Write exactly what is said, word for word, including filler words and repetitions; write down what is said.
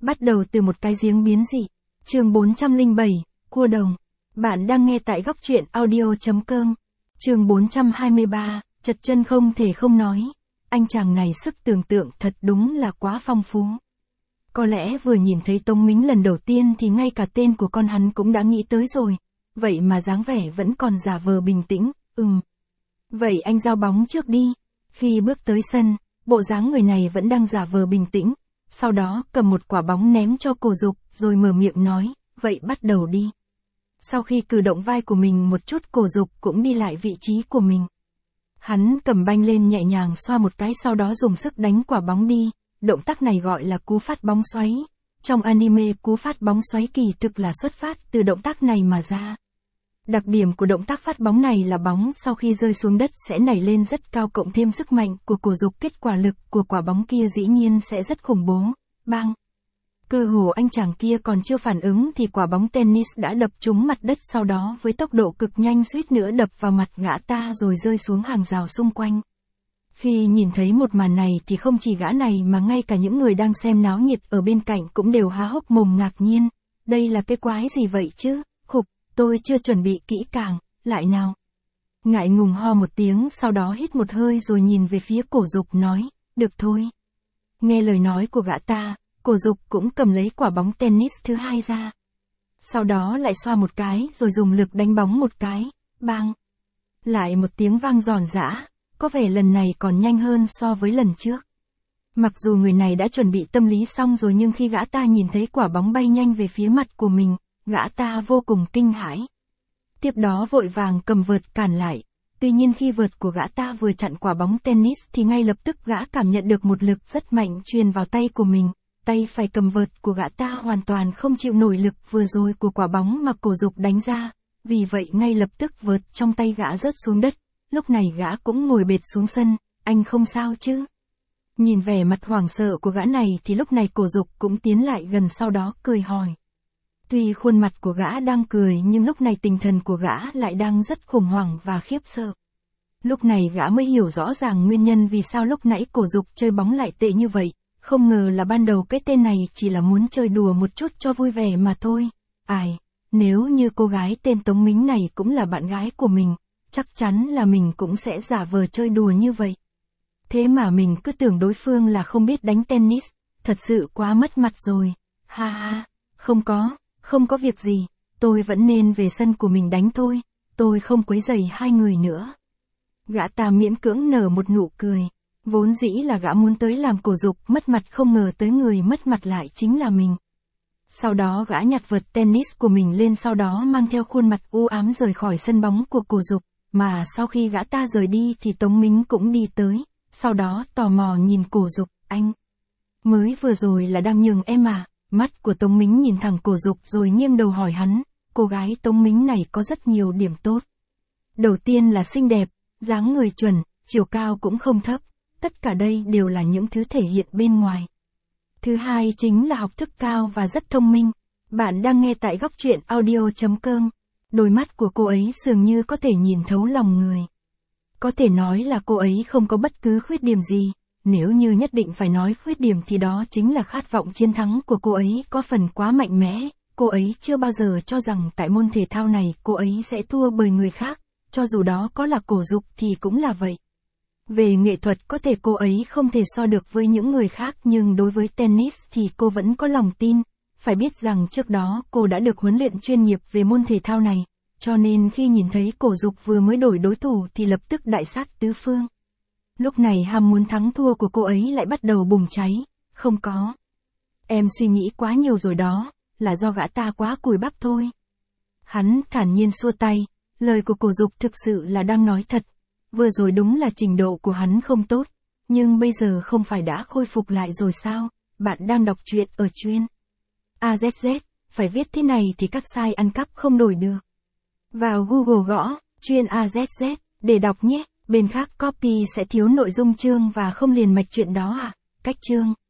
Bắt đầu từ một cái giếng biến dị. Chương bốn trăm lẻ bảy, cua đồng. Bạn đang nghe tại góc truyện audio.com. Chương bốn trăm hai mươi ba, chật chân không thể không nói. Anh chàng này sức tưởng tượng thật đúng là quá phong phú. Có lẽ vừa nhìn thấy Tống Mính lần đầu tiên thì ngay cả tên của con hắn cũng đã nghĩ tới rồi. Vậy mà dáng vẻ vẫn còn giả vờ bình tĩnh, ừm. Vậy anh giao bóng trước đi. Khi bước tới sân, bộ dáng người này vẫn đang giả vờ bình tĩnh. Sau đó cầm một quả bóng ném cho Cổ Dục, rồi mở miệng nói, vậy bắt đầu đi. Sau khi cử động vai của mình một chút, Cổ Dục cũng đi lại vị trí của mình. Hắn cầm banh lên nhẹ nhàng xoa một cái, sau đó dùng sức đánh quả bóng đi. Động tác này gọi là cú phát bóng xoáy. Trong anime, cú phát bóng xoáy kỳ thực là xuất phát từ động tác này mà ra. Đặc điểm của động tác phát bóng này là bóng sau khi rơi xuống đất sẽ nảy lên rất cao, cộng thêm sức mạnh của Cổ Dục, kết quả lực của quả bóng kia dĩ nhiên sẽ rất khủng bố. Bang! Cơ hồ anh chàng kia còn chưa phản ứng thì quả bóng tennis đã đập trúng mặt đất, sau đó với tốc độ cực nhanh suýt nữa đập vào mặt gã ta rồi rơi xuống hàng rào xung quanh. Khi nhìn thấy một màn này thì không chỉ gã này mà ngay cả những người đang xem náo nhiệt ở bên cạnh cũng đều há hốc mồm ngạc nhiên. Đây là cái quái gì vậy chứ? Khục, tôi chưa chuẩn bị kỹ càng, lại nào. Ngại ngùng ho một tiếng, sau đó hít một hơi rồi nhìn về phía Cổ Dục nói, được thôi. Nghe lời nói của gã ta, Cổ Dục cũng cầm lấy quả bóng tennis thứ hai ra. Sau đó lại xoa một cái rồi dùng lực đánh bóng một cái, bang. Lại một tiếng vang giòn giã, có vẻ lần này còn nhanh hơn so với lần trước. Mặc dù người này đã chuẩn bị tâm lý xong rồi nhưng khi gã ta nhìn thấy quả bóng bay nhanh về phía mặt của mình, gã ta vô cùng kinh hãi. Tiếp đó vội vàng cầm vợt cản lại. Tuy nhiên khi vợt của gã ta vừa chặn quả bóng tennis thì ngay lập tức gã cảm nhận được một lực rất mạnh truyền vào tay của mình. Tay phải cầm vợt của gã ta hoàn toàn không chịu nổi lực vừa rồi của quả bóng mà Cổ Dục đánh ra. Vì vậy ngay lập tức vợt trong tay gã rớt xuống đất. Lúc này gã cũng ngồi bệt xuống sân. Anh không sao chứ? Nhìn vẻ mặt hoảng sợ của gã này thì lúc này Cổ Dục cũng tiến lại gần, sau đó cười hỏi. Tuy khuôn mặt của gã đang cười nhưng lúc này tinh thần của gã lại đang rất khủng hoảng và khiếp sợ. Lúc này gã mới hiểu rõ ràng nguyên nhân vì sao lúc nãy Cổ Dục chơi bóng lại tệ như vậy. Không ngờ là ban đầu cái tên này chỉ là muốn chơi đùa một chút cho vui vẻ mà thôi. Ai, nếu như cô gái tên Tống Mính này cũng là bạn gái của mình, chắc chắn là mình cũng sẽ giả vờ chơi đùa như vậy. Thế mà mình cứ tưởng đối phương là không biết đánh tennis, thật sự quá mất mặt rồi. Ha ha, không có, không có việc gì, tôi vẫn nên về sân của mình đánh thôi, tôi không quấy rầy hai người nữa. Gã ta miễn cưỡng nở một nụ cười. Vốn dĩ là gã muốn tới làm Cổ Dục mất mặt, không ngờ tới người mất mặt lại chính là mình. Sau đó gã nhặt vợt tennis của mình lên, sau đó mang theo khuôn mặt u ám rời khỏi sân bóng của Cổ Dục. Mà sau khi gã ta rời đi thì Tống Mính cũng đi tới, sau đó tò mò nhìn Cổ Dục, anh. Mới vừa rồi là đang nhường em à? Mắt của Tống Mính nhìn thẳng Cổ Dục rồi nghiêng đầu hỏi hắn, cô gái Tống Mính này có rất nhiều điểm tốt. Đầu tiên là xinh đẹp, dáng người chuẩn, chiều cao cũng không thấp. Tất cả đây đều là những thứ thể hiện bên ngoài. Thứ hai chính là học thức cao và rất thông minh. Bạn đang nghe tại góc truyện audio.com. Đôi mắt của cô ấy dường như có thể nhìn thấu lòng người. Có thể nói là cô ấy không có bất cứ khuyết điểm gì. Nếu như nhất định phải nói khuyết điểm thì đó chính là khát vọng chiến thắng của cô ấy có phần quá mạnh mẽ. Cô ấy chưa bao giờ cho rằng tại môn thể thao này cô ấy sẽ thua bởi người khác. Cho dù đó có là Cổ Dục thì cũng là vậy. Về nghệ thuật có thể cô ấy không thể so được với những người khác, nhưng đối với tennis thì cô vẫn có lòng tin. Phải biết rằng trước đó cô đã được huấn luyện chuyên nghiệp về môn thể thao này, cho nên khi nhìn thấy Cổ Dục vừa mới đổi đối thủ thì lập tức đại sát tứ phương. Lúc này ham muốn thắng thua của cô ấy lại bắt đầu bùng cháy. Không có. Em suy nghĩ quá nhiều rồi đó, là do gã ta quá cùi bắp thôi. Hắn thản nhiên xua tay, lời của Cổ Dục thực sự là đang nói thật. Vừa rồi đúng là trình độ của hắn không tốt, nhưng bây giờ không phải đã khôi phục lại rồi sao? Bạn đang đọc truyện ở chuyên a zét zét, phải viết thế này thì các site ăn cắp không đổi được. Vào Google gõ, chuyên a zét zét, để đọc nhé, bên khác copy sẽ thiếu nội dung chương và không liền mạch chuyện đó à? Cách chương